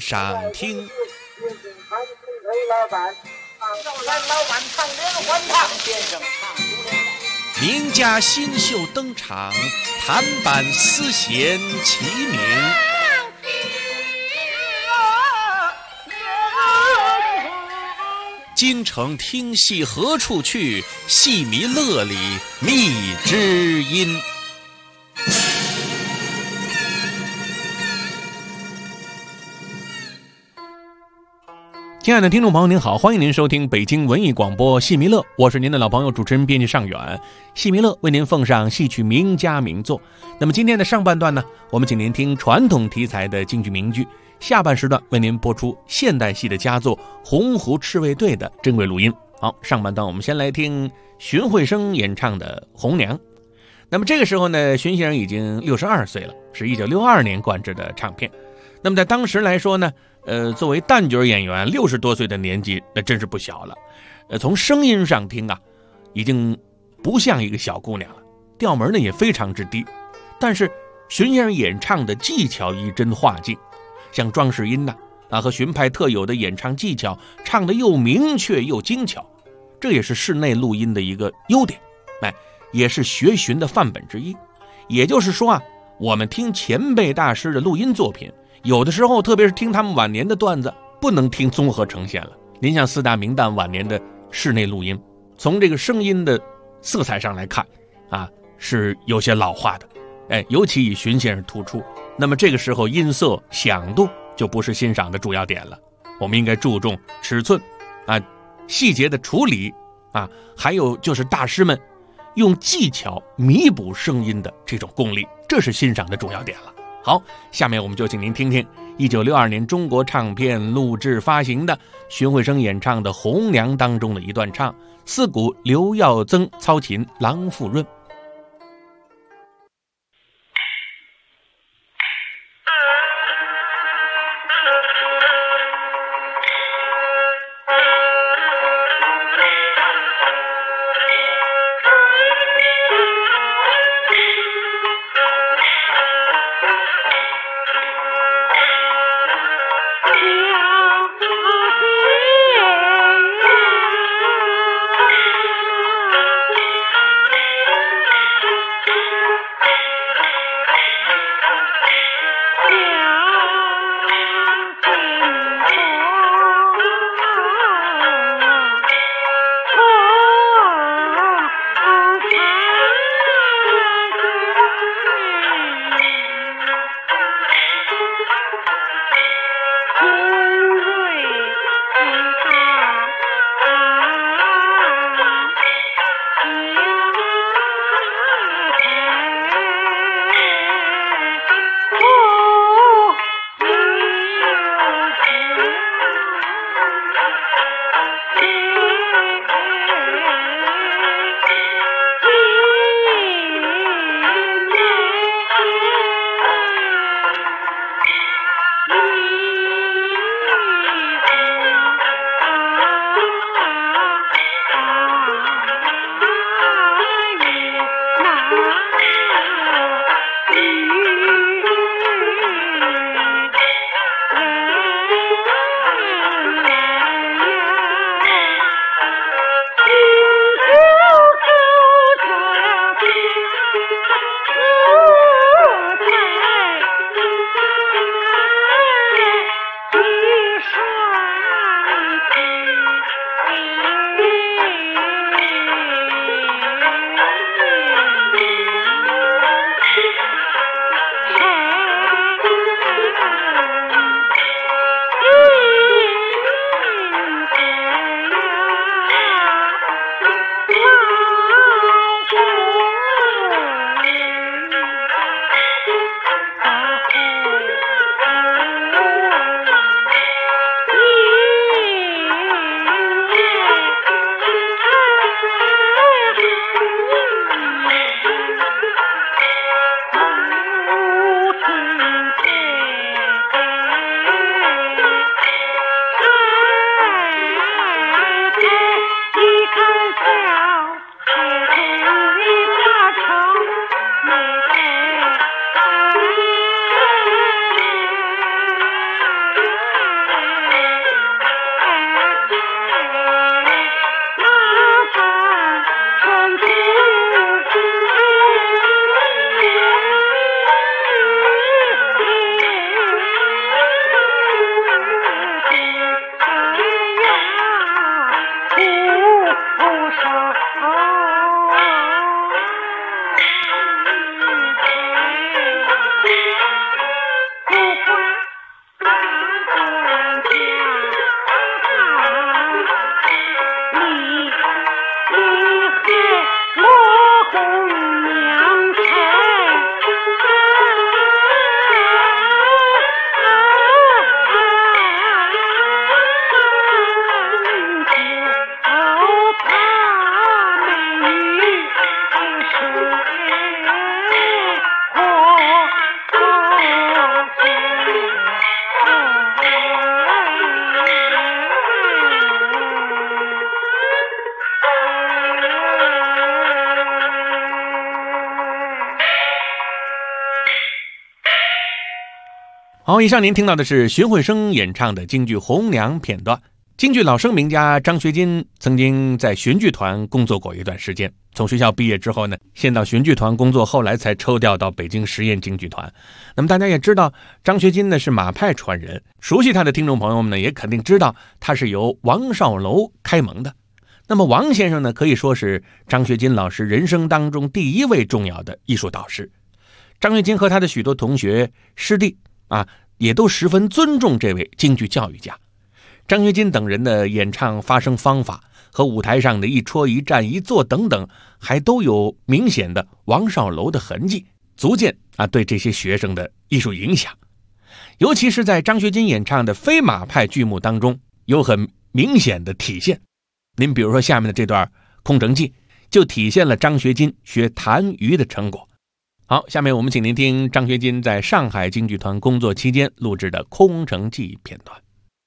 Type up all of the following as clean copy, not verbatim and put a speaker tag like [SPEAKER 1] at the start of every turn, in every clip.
[SPEAKER 1] 上听。名家新秀登场，弹板丝弦齐鸣。京城听戏何处去？戏迷乐里觅知音。亲爱的听众朋友您好，欢迎您收听北京文艺广播戏迷乐，我是您的老朋友主持人编辑尚远。戏迷乐为您奉上戏曲名家名作。那么今天的上半段呢，我们请您听传统题材的京剧名剧，下半时段为您播出现代戏的佳作《洪湖赤卫队》的珍贵录音。好，上半段我们先来听荀慧生演唱的《红娘》。那么这个时候呢，荀先生已经62岁了，是1962年灌制的唱片。那么在当时来说呢，作为旦角演员，60多岁的年纪，那真是不小了。从声音上听啊，已经不像一个小姑娘了，调门呢也非常之低。但是荀先生演唱的技巧一针画境，像庄世音和荀派特有的演唱技巧，唱得又明确又精巧，这也是室内录音的一个优点，也是学荀的范本之一。也就是说啊，我们听前辈大师的录音作品，有的时候特别是听他们晚年的段子，不能听综合呈现了。您像四大名旦晚年的室内录音，从这个声音的色彩上来看是有些老化的，尤其以荀先生突出。那么这个时候音色响度就不是欣赏的主要点了，我们应该注重尺寸细节的处理还有就是大师们用技巧弥补声音的这种功力，这是欣赏的主要点了。好，下面我们就请您听听1962年中国唱片录制发行的荀慧生演唱的《红娘》当中的一段唱，四鼓刘耀增操琴，郎富润。 好，以上您听到的是荀慧生演唱的京剧《红娘》片段。京剧老生名家张学金曾经在荀剧团工作过一段时间，从学校毕业之后呢，先到荀剧团工作，后来才抽调到北京实验京剧团。那么大家也知道，张学金呢是马派传人，熟悉他的听众朋友们呢也肯定知道他是由王少楼开蒙的。那么王先生呢，可以说是张学金老师人生当中第一位重要的艺术导师。张学金和他的许多同学师弟也都十分尊重这位京剧教育家。张学金等人的演唱发声方法和舞台上的一戳一站一坐等等，还都有明显的王少楼的痕迹，足见对这些学生的艺术影响。尤其是在张学金演唱的非马派剧目当中，有很明显的体现。您比如说下面的这段《空城计》，就体现了张学金学谭瑜的成果。好，下面我们请您听张学金在上海京剧团工作期间录制的《空城计》片段。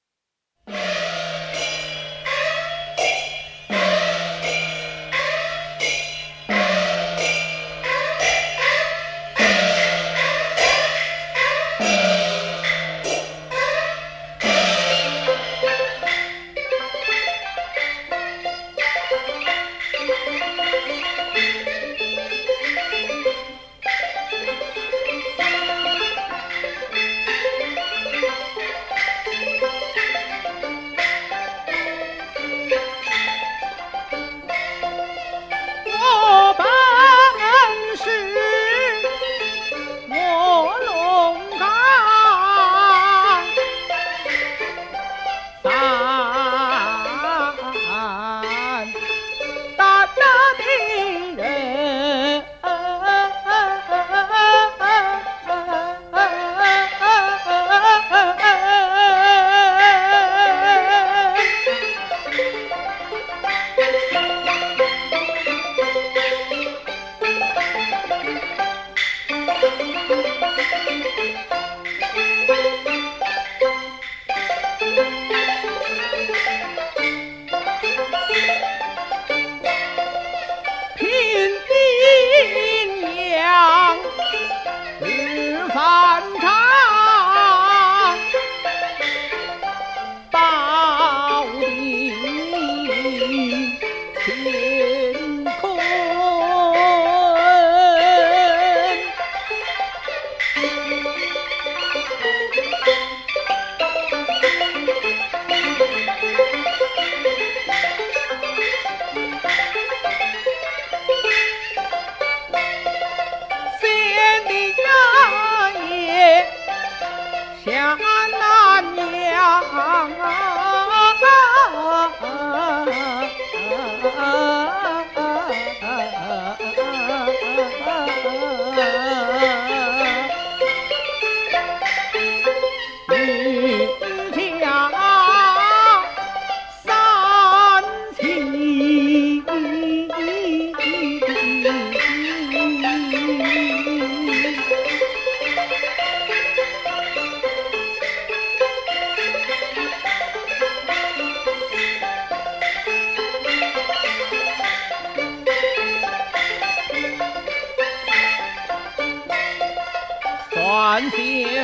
[SPEAKER 2] 算就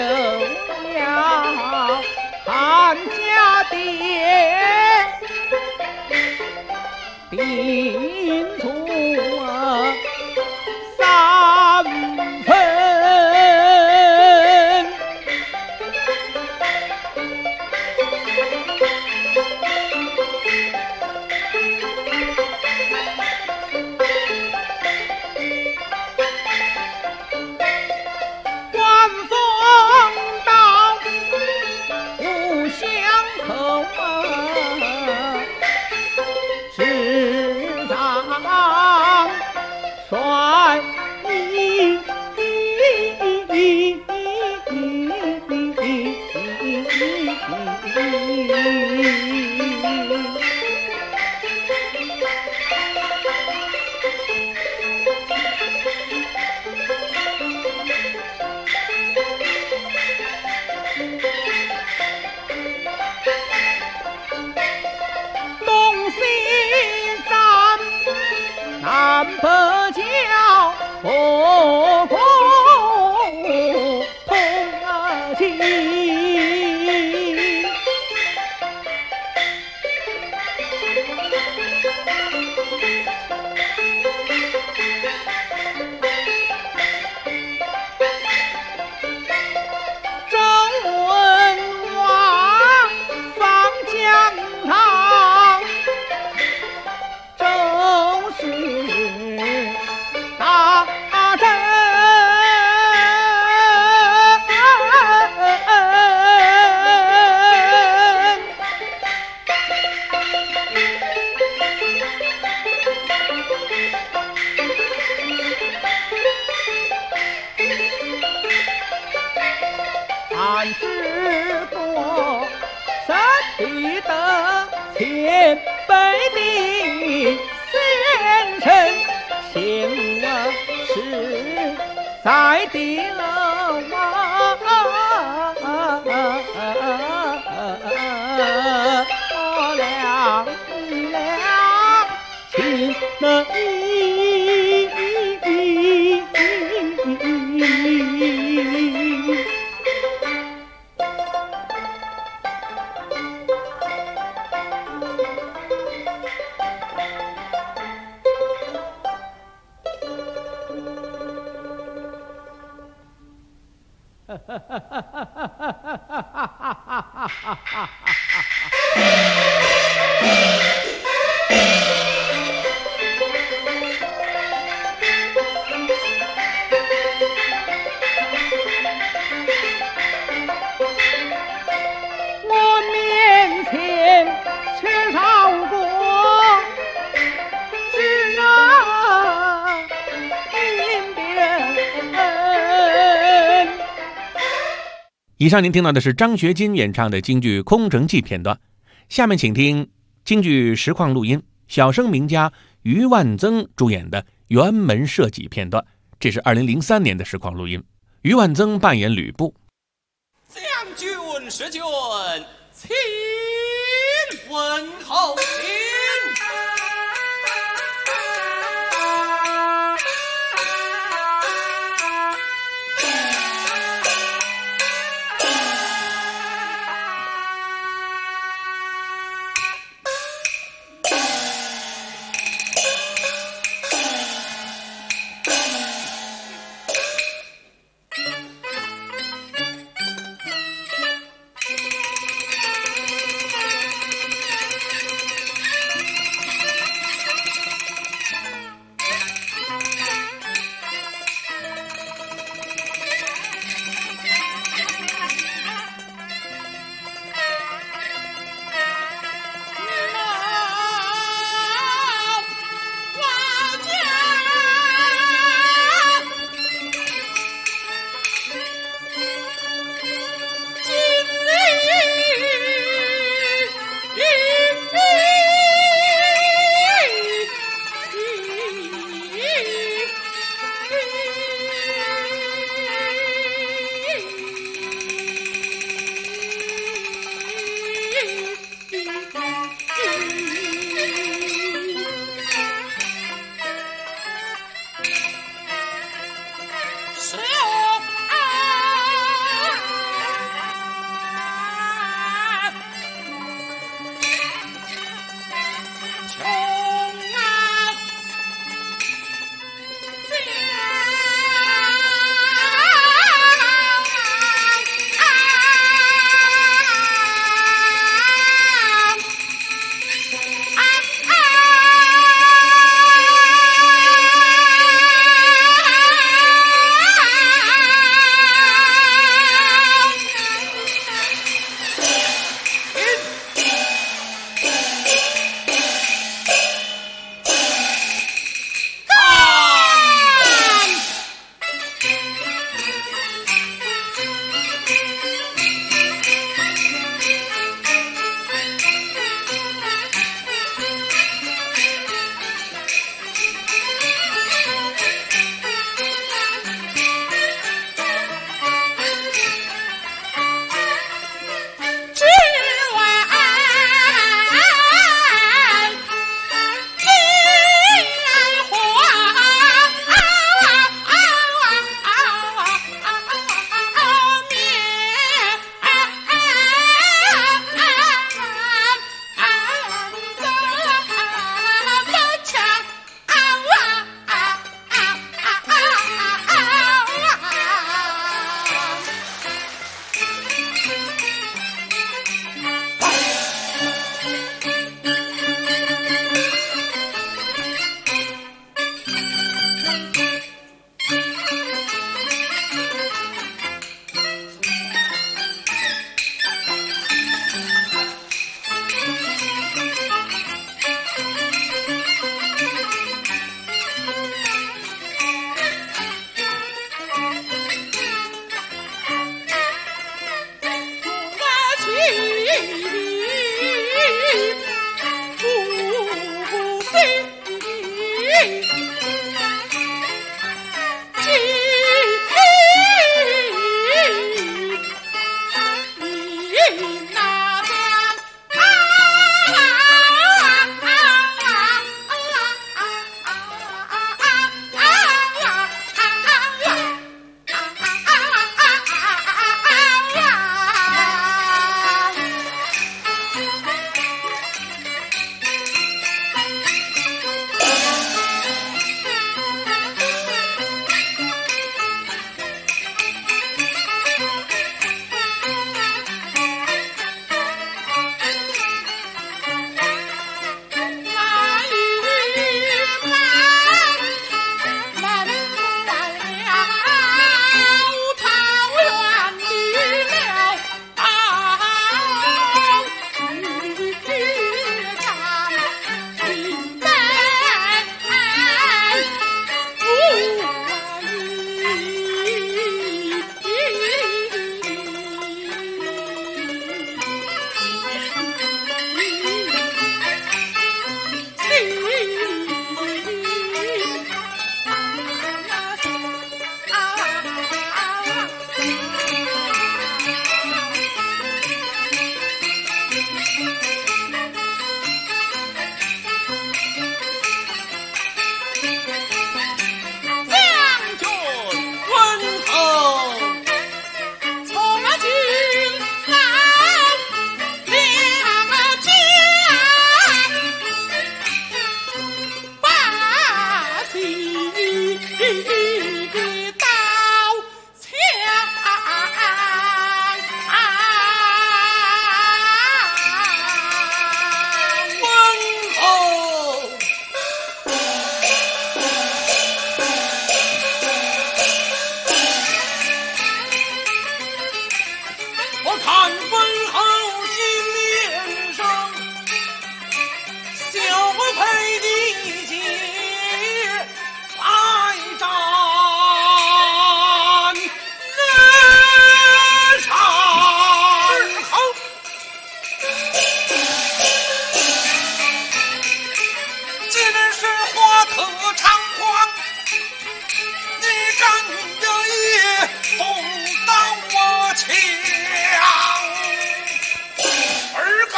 [SPEAKER 2] 要汉家爹定出3分，官封到故乡口执掌帅印。东西站南北角，火攻同气。 须得前辈的先生，请我是在地了情能我面前缺少过知人应别人。
[SPEAKER 1] 以上您听到的是张学金演唱的京剧《空城计》片段，下面请听京剧实况录音，小生名家于万增主演的辕门射戟片段，这是2003年的实况录音。于万增扮演吕布。
[SPEAKER 3] 将军使君，请问候请。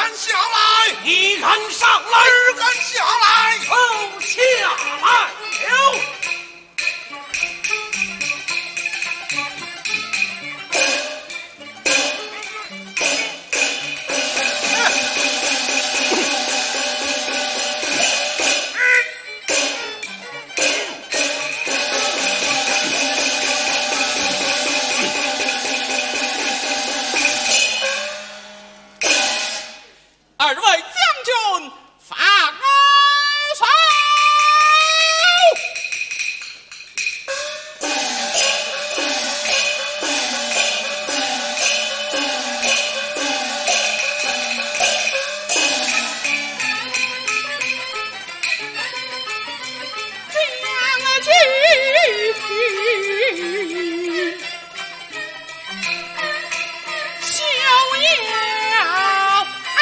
[SPEAKER 4] 敢下来？
[SPEAKER 3] 你敢上来？
[SPEAKER 4] 儿敢下来？
[SPEAKER 3] 都下来！二位将军，放手！将军，休要！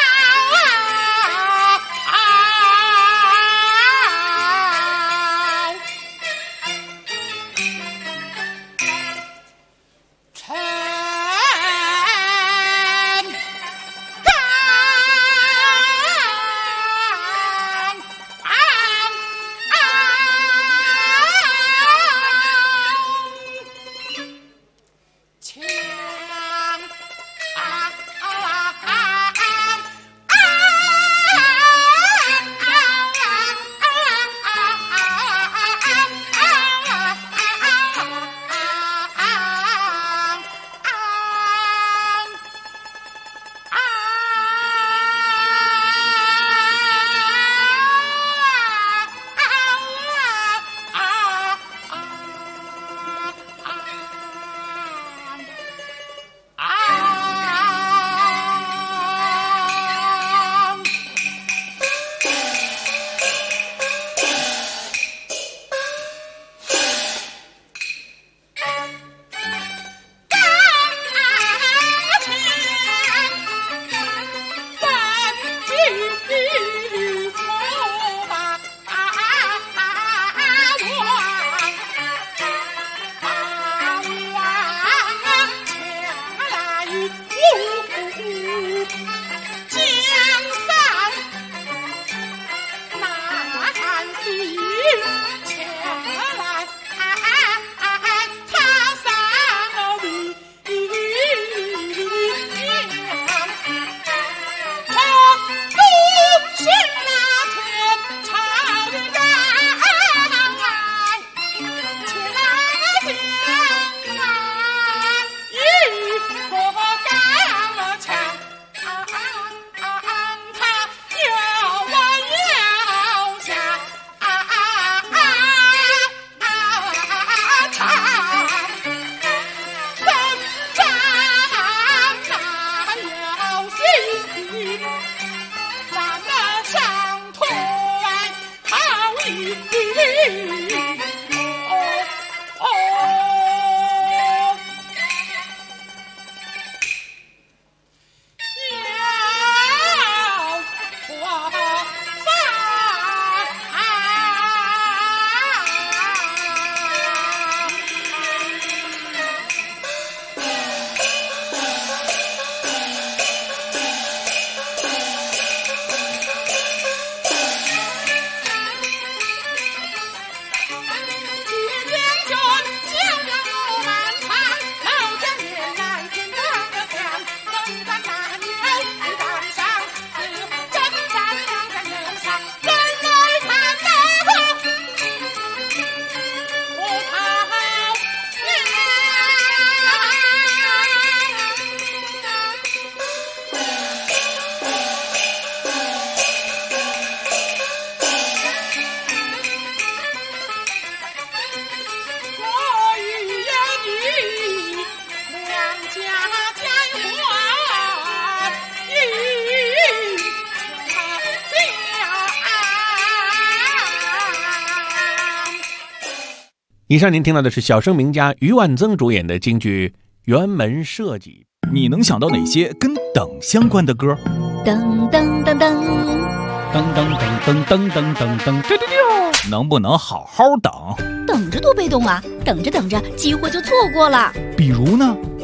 [SPEAKER 1] 以上您听到的是小生名家于万增主演的京剧《辕门射戟》。
[SPEAKER 5] 你能想到哪些跟等相关的歌？
[SPEAKER 6] 噔噔噔噔
[SPEAKER 5] 噔噔噔噔噔噔噔噔，能不能好好等？
[SPEAKER 6] 等着多被动啊！等着等着，机会就错过了。
[SPEAKER 5] 比如呢？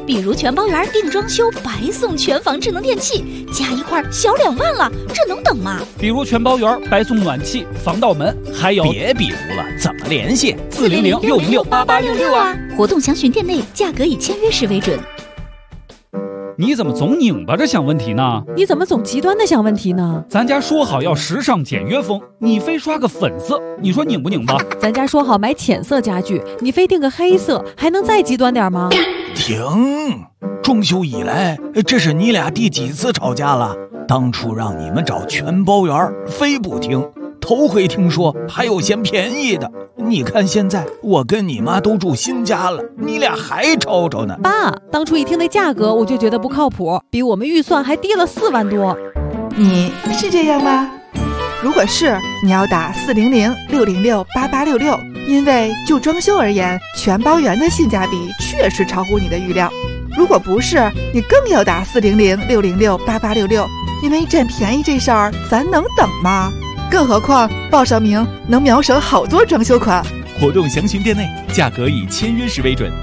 [SPEAKER 6] 比如全包圆定装修白送全房智能电器，加一块小2万了，这能等吗？
[SPEAKER 5] 比如全包圆白送暖气、防盗门，还有别比如了，怎么联系？400-606-8866啊！
[SPEAKER 6] 活动详询店内，价格以签约时为准。
[SPEAKER 5] 你怎么总拧巴着想问题呢？
[SPEAKER 7] 你怎么总极端的想问题呢？
[SPEAKER 5] 咱家说好要时尚简约风，你非刷个粉色，你说拧不拧巴？
[SPEAKER 7] 咱家说好买浅色家具，你非定个黑色，还能再极端点吗？
[SPEAKER 8] 停！装修以来，这是你俩第几次吵架了？当初让你们找全包圆，非不听。头回听说还有嫌便宜的，你看现在我跟你妈都住新家了，你俩还吵吵呢。
[SPEAKER 7] 爸，当初一听那价格我就觉得不靠谱，比我们预算还低了4万多。
[SPEAKER 9] 你是这样吗？如果是，你要打400-606-8866，因为就装修而言，全包圆的性价比确实超乎你的预料。如果不是，你更要打400-606-8866，因为占便宜这事儿咱能等吗？更何况报上名能秒省好多装修款。
[SPEAKER 10] 活动详询店内，价格以签约时为准。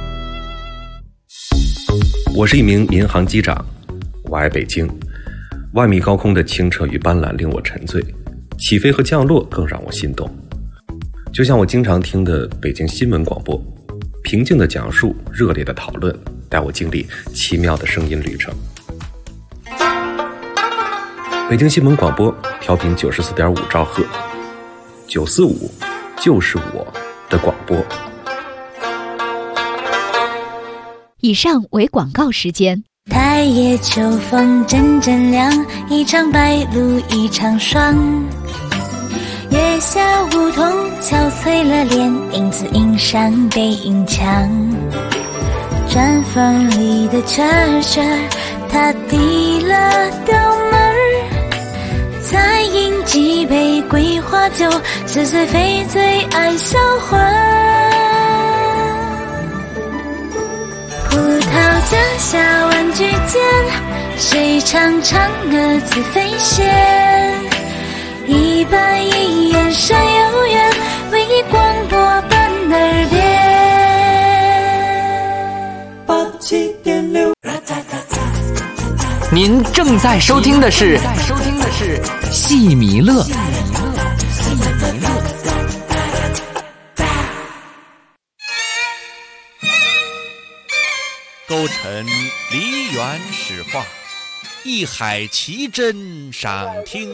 [SPEAKER 11] 我是一名民航机长，我爱北京。万米高空的清澈与斑斓令我沉醉，起飞和降落更让我心动。就像我经常听的北京新闻广播，平静的讲述，热烈的讨论，带我经历奇妙的声音旅程。北京新闻广播调频94.5兆赫，945就是我的广播。
[SPEAKER 6] 以上为广告时间。
[SPEAKER 12] 太夜秋风阵阵凉，一场白露一场霜。月下梧桐憔悴了脸，影子映上背影墙。毡房里的车儿，他递了刀门儿。再饮几杯桂花酒，似醉非醉爱销魂。葡萄架下玩具间，谁唱嫦娥自飞仙？一板一眼山有缘，为你广播伴耳边。
[SPEAKER 13] 87.6。您正在收听的是戏迷乐。
[SPEAKER 1] 勾陈梨园史话，一海奇珍赏听。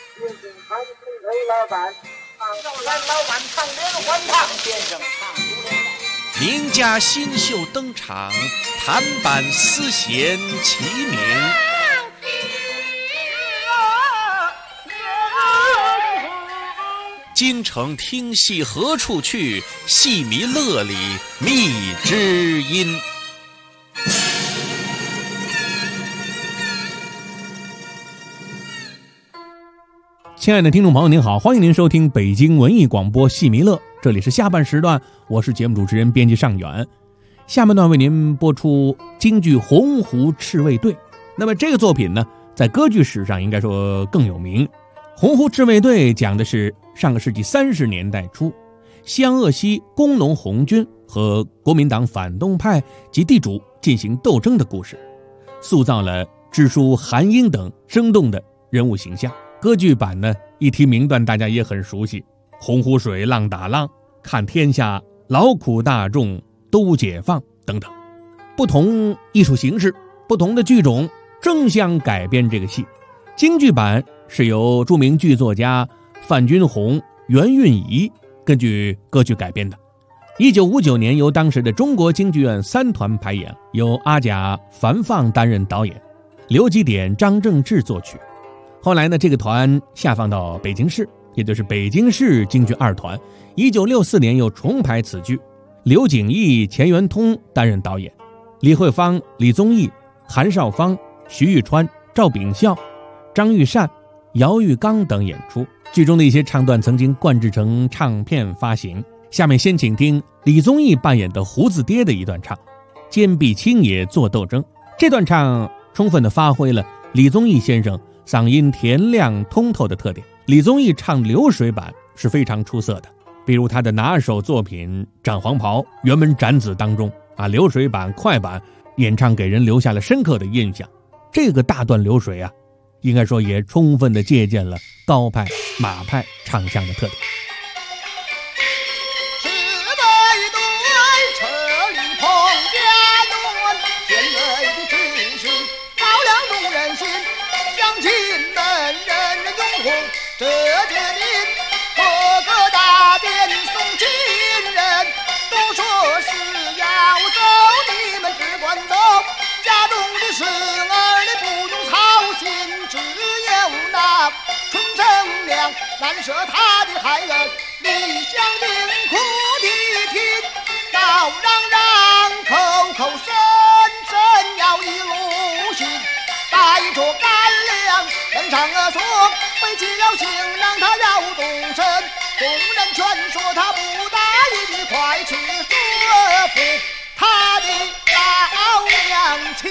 [SPEAKER 1] 名家新秀登场，弹板丝弦齐鸣。京城听戏何处去？戏迷乐里觅知音。 亲爱的听众朋友您好，欢迎您收听北京文艺广播戏迷乐，这里是下半时段，我是节目主持人编辑尚远。下半段为您播出京剧《洪湖赤卫队》。那么这个作品呢，在歌剧史上应该说更有名。《洪湖赤卫队》讲的是上个世纪30年代初，湘鄂西工农红军和国民党反动派及地主进行斗争的故事，塑造了支书韩英等生动的人物形象。歌剧版呢，一提名段大家也很熟悉，洪湖水浪打浪，看天下劳苦大众都解放等等。不同艺术形式，不同的剧种争相改编这个戏。京剧版是由著名剧作家范君红、袁韵仪根据歌剧改编的。1959年由当时的中国京剧院3团排演，由阿甲、樊放担任导演，刘基典、张正志作曲。后来呢，这个团下放到北京市，也就是北京市京剧2团。1964年又重排此剧，刘景义、钱元通担任导演，李惠芳、李宗义、韩少芳、徐玉川、赵炳孝、张玉善、姚玉刚等演出。剧中的一些唱段曾经灌制成唱片发行。下面先请听李宗义扮演的胡子爹的一段唱，坚壁清野做斗争。这段唱充分地发挥了李宗义先生嗓音甜亮通透的特点。李宗义唱流水版是非常出色的，比如他的拿手作品《斩黄袍》《辕门斩子》当中流水版快板演唱给人留下了深刻的印象。这个大段流水啊，应该说也充分的借鉴了高派、马派唱腔的特点。
[SPEAKER 2] 这决定各个大殿送亲人，都说是要走，你们只管走。家中的事儿你不用操心，只有那春生娘难舍她的孩儿，李香凝哭的听，高嚷嚷，口口声声要一路行，带着干粮登上说。背起了行囊，他要动身，众人劝说他不答应，你快去说服他的老娘亲。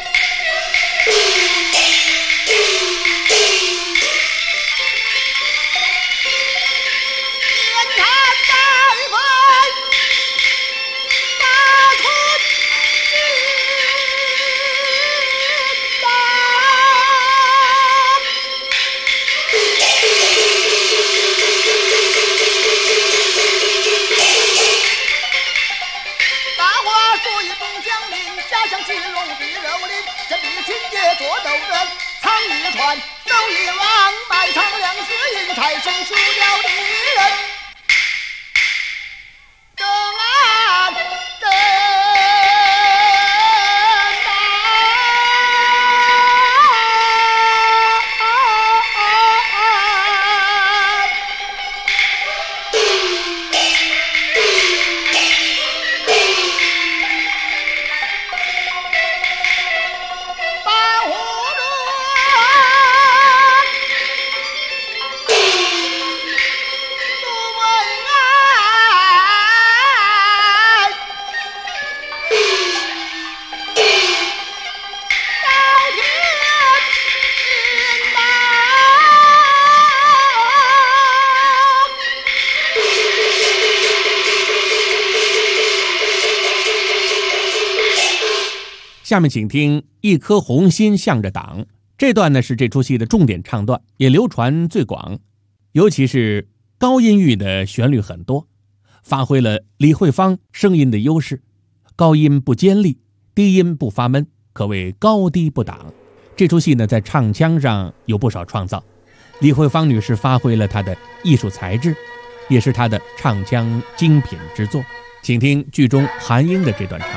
[SPEAKER 2] 手一望，卖场粮食银财神输掉的人，正安正
[SPEAKER 1] 下面请听一颗红心向着党，这段呢是这出戏的重点唱段，也流传最广，尤其是高音域的旋律很多，发挥了李慧芳声音的优势，高音不尖利，低音不发闷，可谓高低不挡。这出戏呢在唱腔上有不少创造，李慧芳女士发挥了她的艺术才智，也是她的唱腔精品之作。请听剧中韩英的这段唱。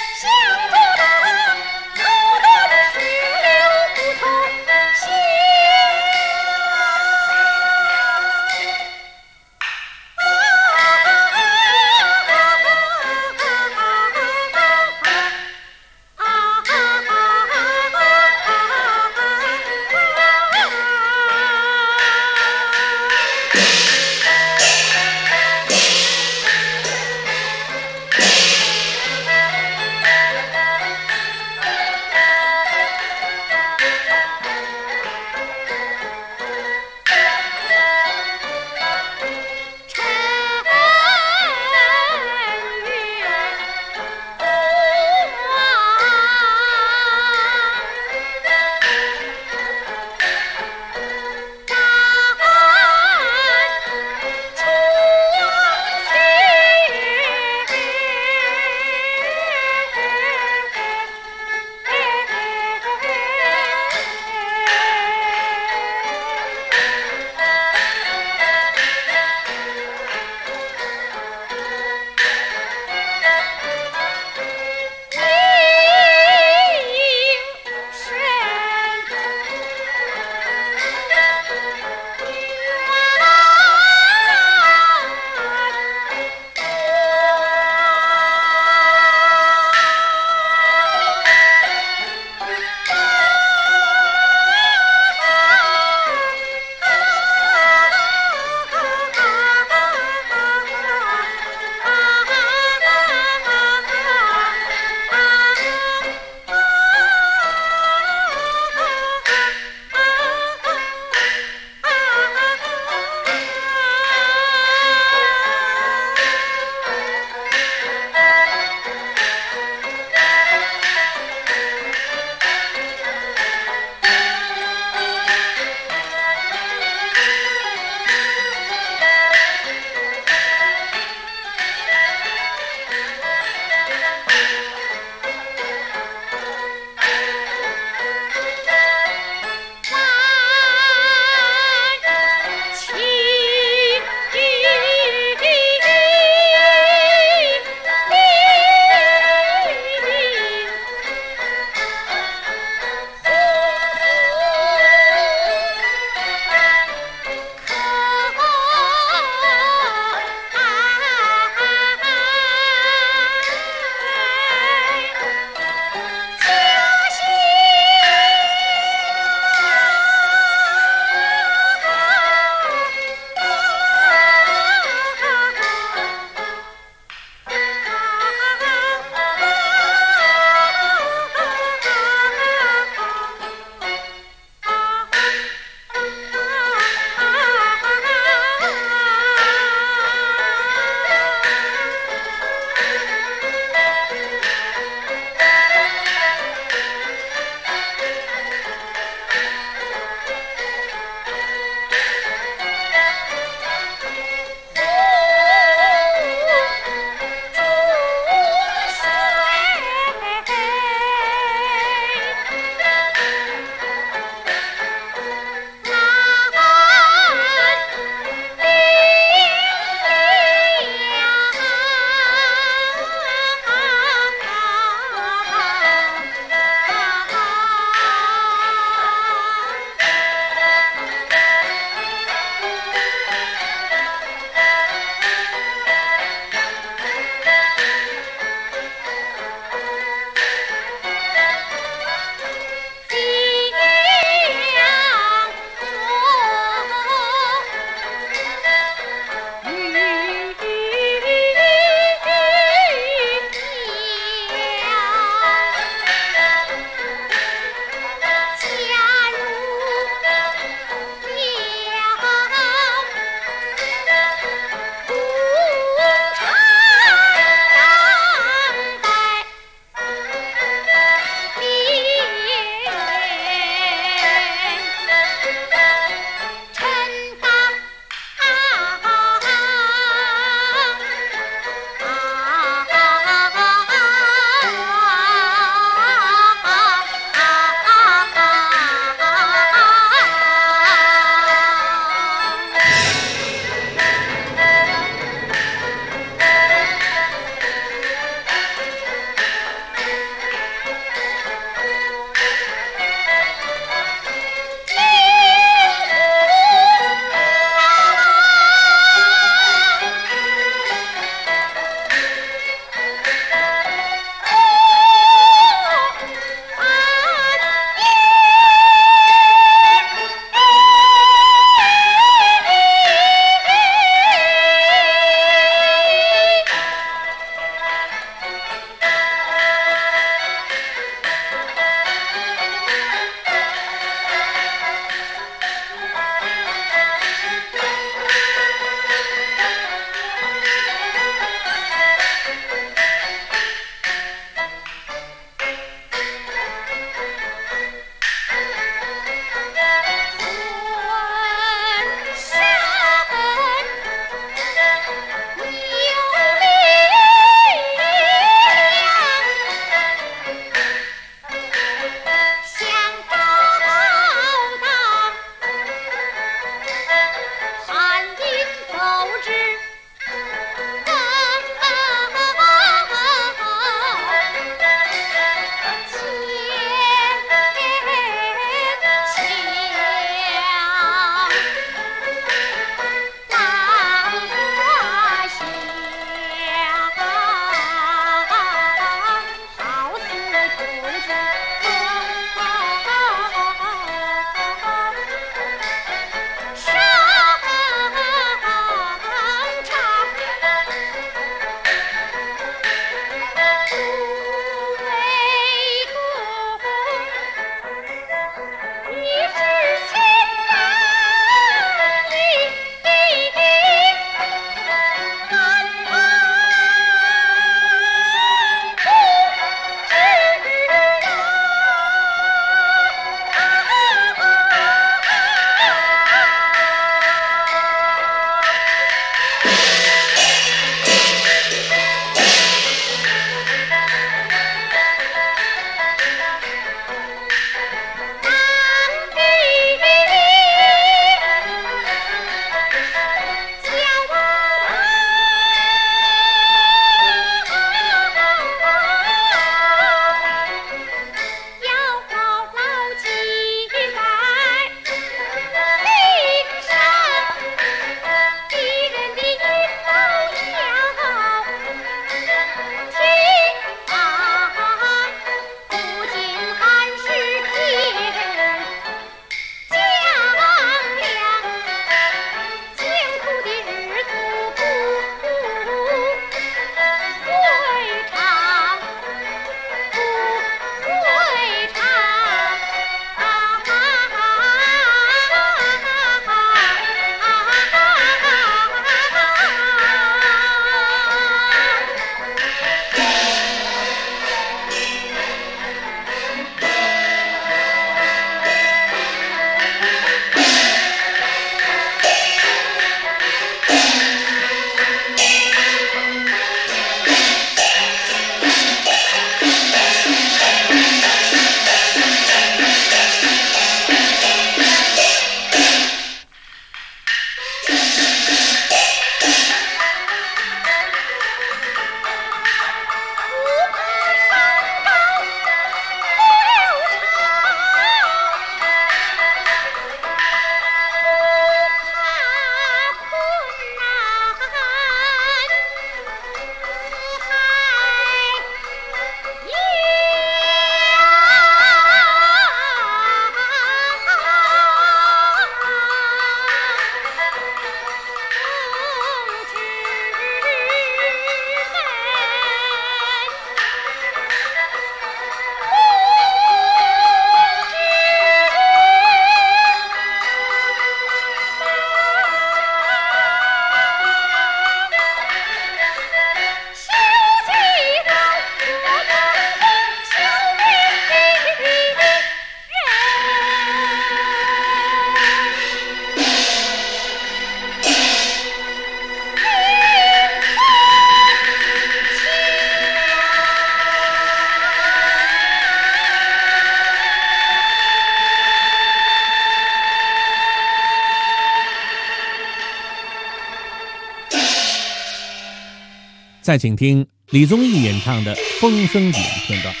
[SPEAKER 1] 再请听李宗义演唱的《风声景》片段。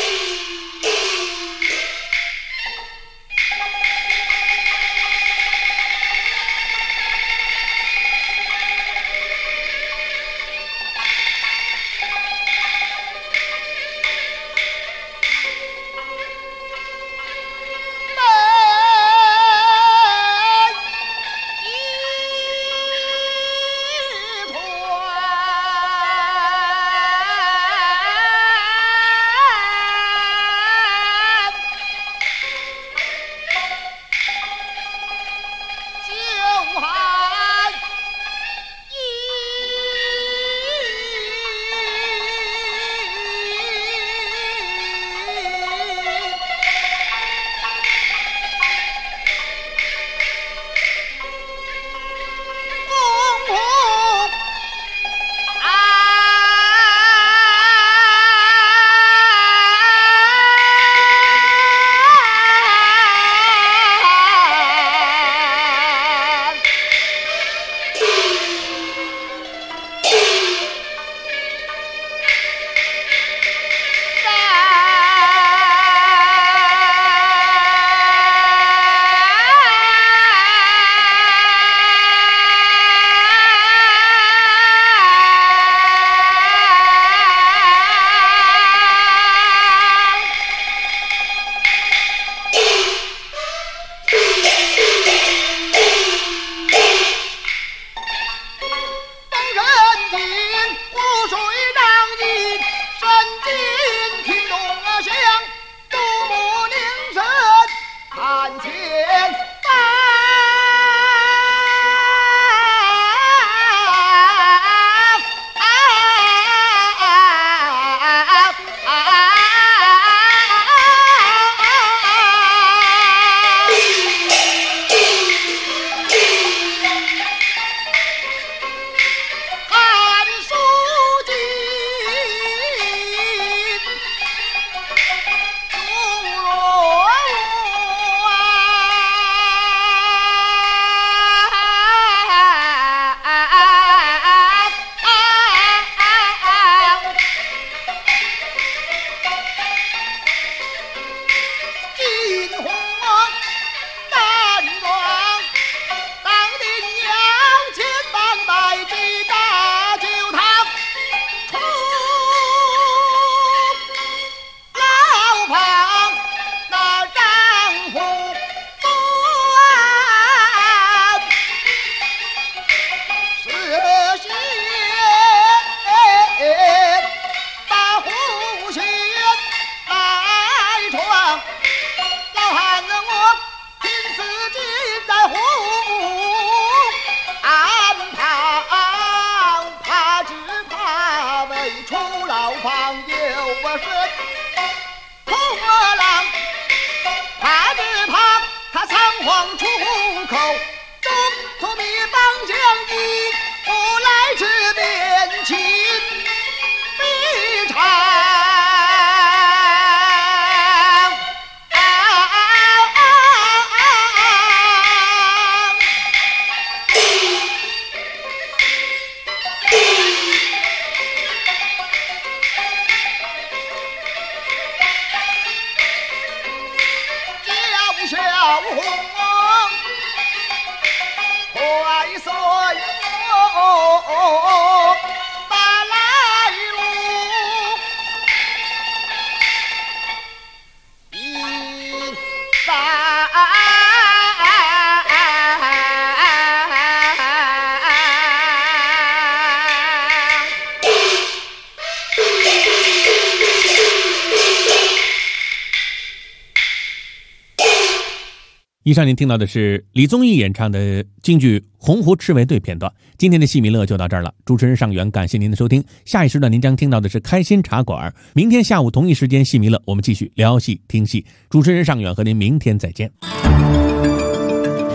[SPEAKER 1] 以上您听到的是李宗义演唱的京剧《洪湖赤卫队》片段。今天的戏迷乐就到这儿了，主持人尚元，感谢您的收听。下一时段您将听到的是开心茶馆，明天下午同一时间戏迷乐我们继续聊戏听戏。主持人尚元和您明天再见。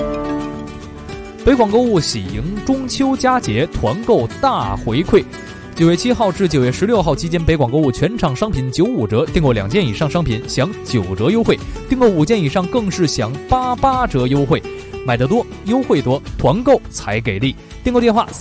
[SPEAKER 5] 北广购物喜迎中秋佳节团购大回馈。 9月7号至9月16号期间，北广购物全场商品95折，订购2件以上商品享9折优惠，订购5件以上更是享88折优惠。买得多，优惠多，团购才给力。订购电话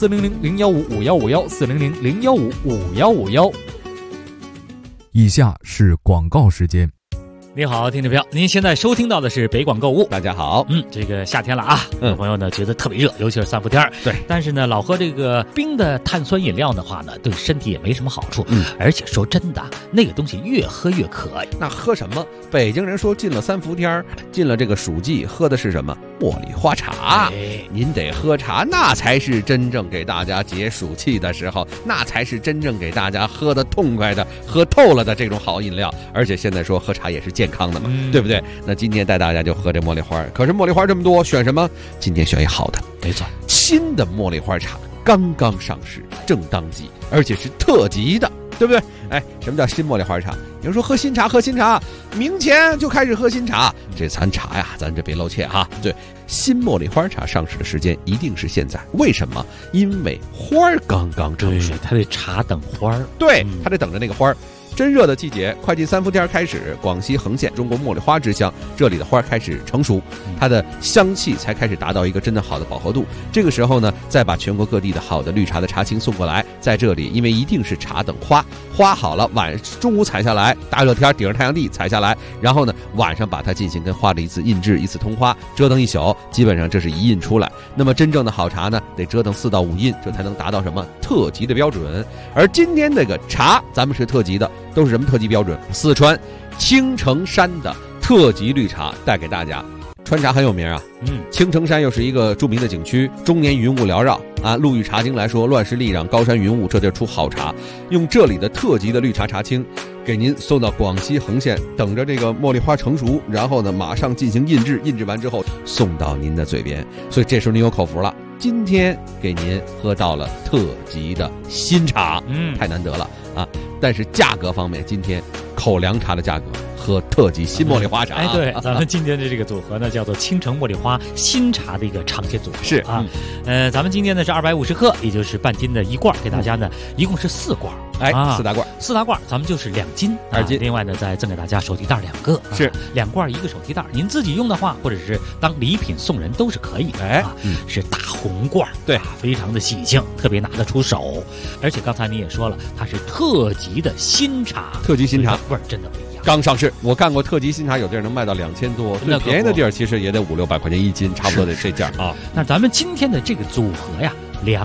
[SPEAKER 5] 400-015-5151，400-015-5151。
[SPEAKER 14] 以下是广告时间。
[SPEAKER 5] 你好，听众朋友，您现在收听到的是北广购物。
[SPEAKER 1] 大家好，
[SPEAKER 5] 这个夏天了啊，有朋友呢觉得特别热，尤其是3伏天。
[SPEAKER 1] 对，
[SPEAKER 5] 但是呢，老喝这个冰的碳酸饮料的话呢，对身体也没什么好处。而且说真的，那个东西越喝越渴。
[SPEAKER 1] 那喝什么？北京人说进了3伏天，进了这个暑季，喝的是什么？茉莉花茶。您得喝茶，那才是真正给大家解暑气的时候，那才是真正给大家喝得痛快的、喝透了的这种好饮料。而且现在说喝茶也是健康的嘛，对不对？那今天带大家就喝这茉莉花。可是茉莉花这么多，选什么？今天选一好的。
[SPEAKER 5] 没错，
[SPEAKER 1] 新的茉莉花茶刚刚上市，正当季，而且是特级的，对不对？什么叫新茉莉花茶？有人说喝新茶，喝新茶，明前就开始喝新茶，这咱茶呀，咱这别露怯哈。对，新茉莉花茶上市的时间一定是现在，为什么？因为花儿刚刚成熟，
[SPEAKER 5] 它得茶等花儿，
[SPEAKER 1] 对，它得等着那个花儿。真热的季节，快进3伏天开始，广西横县中国茉莉花之乡，这里的花开始成熟，它的香气才开始达到一个真的好的饱和度。这个时候呢，再把全国各地的好的绿茶的茶青送过来，在这里，因为一定是茶等花，花好了，中午采下来，大热天顶着太阳地采下来，然后呢，晚上把它进行跟花的一次印制、一次通花，折腾一宿，基本上这是一印出来。那么真正的好茶呢，得折腾4到5印，这才能达到什么特级的标准。而今天这个茶，咱们是特级的。都是什么特级标准？四川青城山的特级绿茶带给大家。川茶很有名啊，青城山又是一个著名的景区，终年云雾缭绕啊。陆羽茶经来说，乱世丽壤，高山云雾，这就出好茶。用这里的特级的绿茶茶青，给您送到广西横县，等着这个茉莉花成熟，然后呢，马上进行印制，印制完之后送到您的嘴边。所以这时候您有口福了。今天给您喝到了特级的新茶，太难得了啊！但是价格方面，今天口粮茶的价格喝特级新茉莉花茶。
[SPEAKER 5] 对，咱们今天的这个组合呢，叫做青城茉莉花新茶的一个长线组合。
[SPEAKER 1] 是
[SPEAKER 5] 啊，咱们今天呢是250克，也就是半斤的1罐，给大家呢一共是4罐。
[SPEAKER 1] 4大罐
[SPEAKER 5] ，4大罐，咱们就是2斤
[SPEAKER 1] ，2斤。
[SPEAKER 5] 另外呢，再赠给大家手提袋2个，
[SPEAKER 1] 是
[SPEAKER 5] 2罐1个手提袋。您自己用的话，或者是当礼品送人都是可以的。是大红罐，
[SPEAKER 1] 对，
[SPEAKER 5] 非常的喜庆，特别拿得出手。而且刚才你也说了，它是特级的新茶，
[SPEAKER 1] 特级新茶
[SPEAKER 5] 味儿真的不一样。
[SPEAKER 1] 刚上市，我干过特级新茶，有地儿能卖到2000多，最便宜的地儿其实也得500-600块钱1斤，差不多得这价啊。
[SPEAKER 5] 那咱们今天的这个组合呀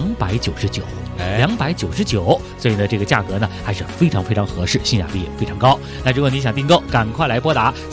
[SPEAKER 5] ，299，299，所以呢，这个价格呢还是非常非常合适，性价比也非常高。那如果你想订购，赶快来拨打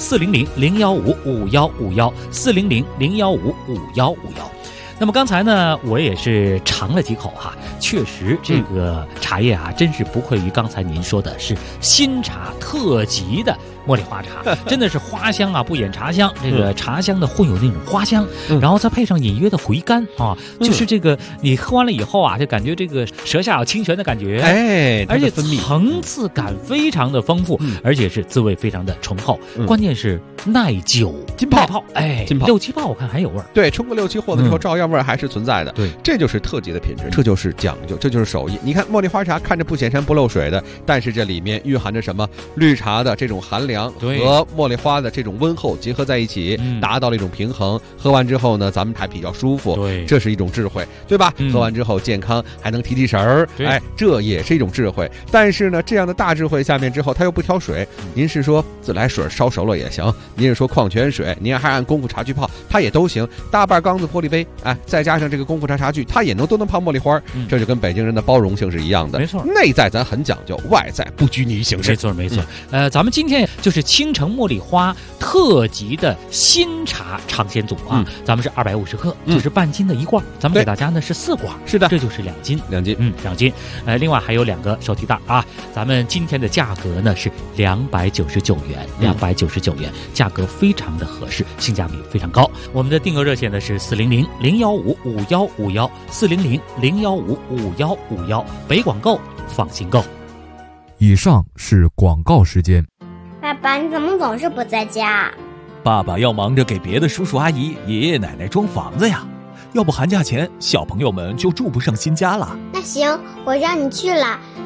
[SPEAKER 5] 400-015-5151，400-015-5151。那么刚才呢，我也是尝了几口哈，确实这个茶叶啊，真是不愧于刚才您说的是新茶特级的茉莉花茶，真的是花香啊，不掩茶香，这个茶香的混有那种花香，然后再配上隐约的回甘啊，就是这个你喝完了以后啊，就感觉这个舌下有清泉的感觉，
[SPEAKER 1] 而
[SPEAKER 5] 且层次感非常的丰富，而且是滋味非常的醇厚，关键是耐久
[SPEAKER 1] 浸泡，
[SPEAKER 5] 浸泡6-7泡我看还有味儿，
[SPEAKER 1] 对，冲个6-7货的时候照样味儿还是存在的，
[SPEAKER 5] 对，
[SPEAKER 1] 这就是特级的品质，这就是讲究，这就是手艺。你看茉莉花茶看着不显山不漏水的，但是这里面蕴含着什么？绿茶的这种寒凉和茉莉花的这种温厚结合在一起，达到了一种平衡。喝完之后呢，咱们还比较舒服，
[SPEAKER 5] 对，
[SPEAKER 1] 这是一种智慧，对吧？喝完之后健康，还能提神儿，这也是一种智慧。但是呢，这样的大智慧下面之后，它又不挑水。您是说自来水烧熟了也行，您是说矿泉水，您还按功夫茶具泡，它也都行。大半缸子玻璃杯，再加上这个功夫茶具，它也都能泡茉莉花。这就跟北京人的包容性是一样的，
[SPEAKER 5] 没错。
[SPEAKER 1] 内在咱很讲究，外在不拘泥于形式，
[SPEAKER 5] 没错。咱们今天就是青城茉莉花特级的新茶尝鲜组啊，咱们是250克，就是半斤的1罐，咱们给大家呢是4罐，
[SPEAKER 1] 是的，
[SPEAKER 5] 这就是2斤
[SPEAKER 1] ，2斤
[SPEAKER 5] ，2斤。另外还有2个手提袋啊，咱们今天的价格呢是299元，299元，价格非常的合适，性价比非常高。我们的订购热线呢是400-015-5151，400-015-5151，北广购，放心购。
[SPEAKER 14] 以上是广告时间。
[SPEAKER 15] 爸爸，你怎么总是不在家？
[SPEAKER 8] 爸爸要忙着给别的叔叔阿姨、爷爷奶奶装房子呀，要不寒假前小朋友们就住不上新家了。
[SPEAKER 15] 那行，我让你去了，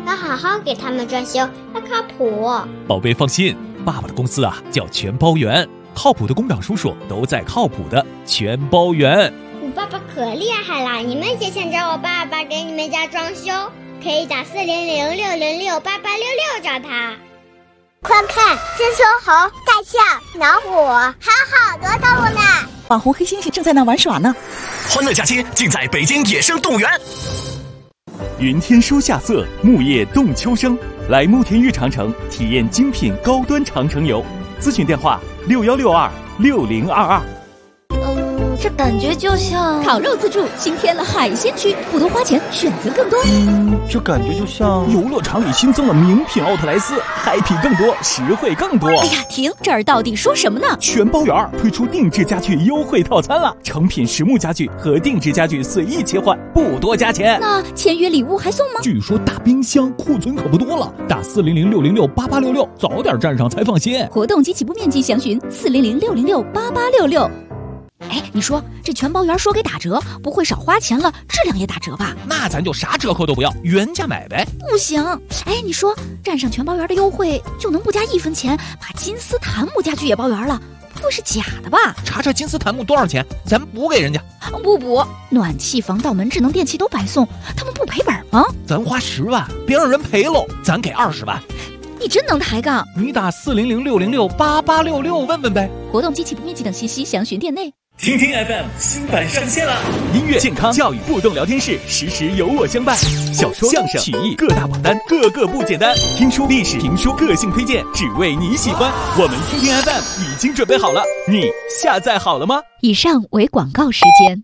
[SPEAKER 15] 要好好给他们装修，要靠谱。
[SPEAKER 10] 宝贝放心，爸爸的公司啊叫全包圆，靠谱的工长叔叔都在靠谱的全包圆。
[SPEAKER 15] 我爸爸可厉害了，你们也想找我爸爸给你们家装修，可以打400-606-8866找他。
[SPEAKER 16] 快看，金丝猴、大象、老虎，还有好多动物呢！
[SPEAKER 17] 网红黑猩猩正在那玩耍呢。
[SPEAKER 18] 欢乐假期尽在北京野生动物园。
[SPEAKER 10] 云天收夏色，木叶动秋声。来慕田峪长城体验精品高端长城游，咨询电话61626022。
[SPEAKER 6] 这感觉就像烤肉自助新添了海鲜区，不多花钱，选择更多。
[SPEAKER 8] 这感觉就像
[SPEAKER 10] 游乐场里新增了名品奥特莱斯，happy更多，实惠更多。
[SPEAKER 6] 哎呀，停！这儿到底说什么呢？
[SPEAKER 10] 全包圆推出定制家具优惠套餐了，成品实木家具和定制家具随意切换，不多加钱。
[SPEAKER 6] 那签约礼物还送吗？
[SPEAKER 10] 据说大冰箱库存可不多了，打400-606-8866，早点站上才放心。
[SPEAKER 6] 活动及起步面积详询400-606-8866。哎，你说这全包圆说给打折，不会少花钱了，质量也打折吧？
[SPEAKER 10] 那咱就啥折扣都不要，原价买呗。
[SPEAKER 6] 不行，哎，你说站上全包圆的优惠，就能不加1分钱把金丝檀木家具也包圆了？不会是假的吧？
[SPEAKER 10] 查查金丝檀木多少钱，咱补给人家。
[SPEAKER 6] 不补，暖气、防盗门、智能电器都白送，他们不赔本吗？
[SPEAKER 10] 咱花10万，别让人赔喽，咱给20万。
[SPEAKER 6] 你真能抬杠！
[SPEAKER 10] 你打400-606-8866问问呗。
[SPEAKER 6] 活动及起步面积等信息详询店内。
[SPEAKER 18] 听听 FM 新版上线了，
[SPEAKER 10] 音乐、健康、教育互动聊天室，时时有我相伴。小说、相声、曲艺各大榜单，个个不简单。听书、历史、评书，个性推荐，只为你喜欢。我们听听 FM 已经准备好了，你下载好了吗？
[SPEAKER 6] 以上为广告时间。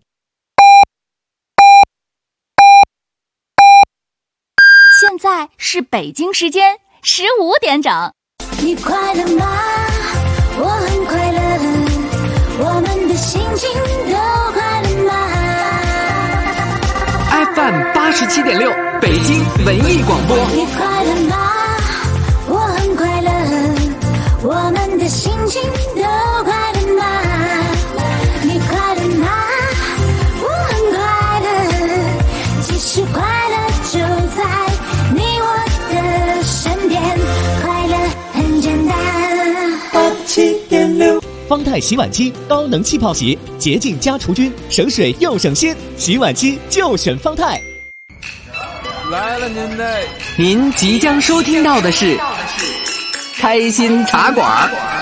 [SPEAKER 19] 现在是北京时间15点整。
[SPEAKER 12] 你快乐吗？我很快乐。我们的心情都快乐吗
[SPEAKER 13] ？FM 87.6，北京文艺广播。
[SPEAKER 12] 你快乐吗？我很快乐。我们的心情都快乐吗？你快乐吗？我很快乐。其实快乐就在你我的身边，快乐很简单。
[SPEAKER 18] 87.6。
[SPEAKER 20] 方太洗碗机高能气泡洗，洁净加除菌，省水又省心，洗碗机就选方太。
[SPEAKER 8] 来了您的，
[SPEAKER 13] 您即将收听到的是开心茶馆。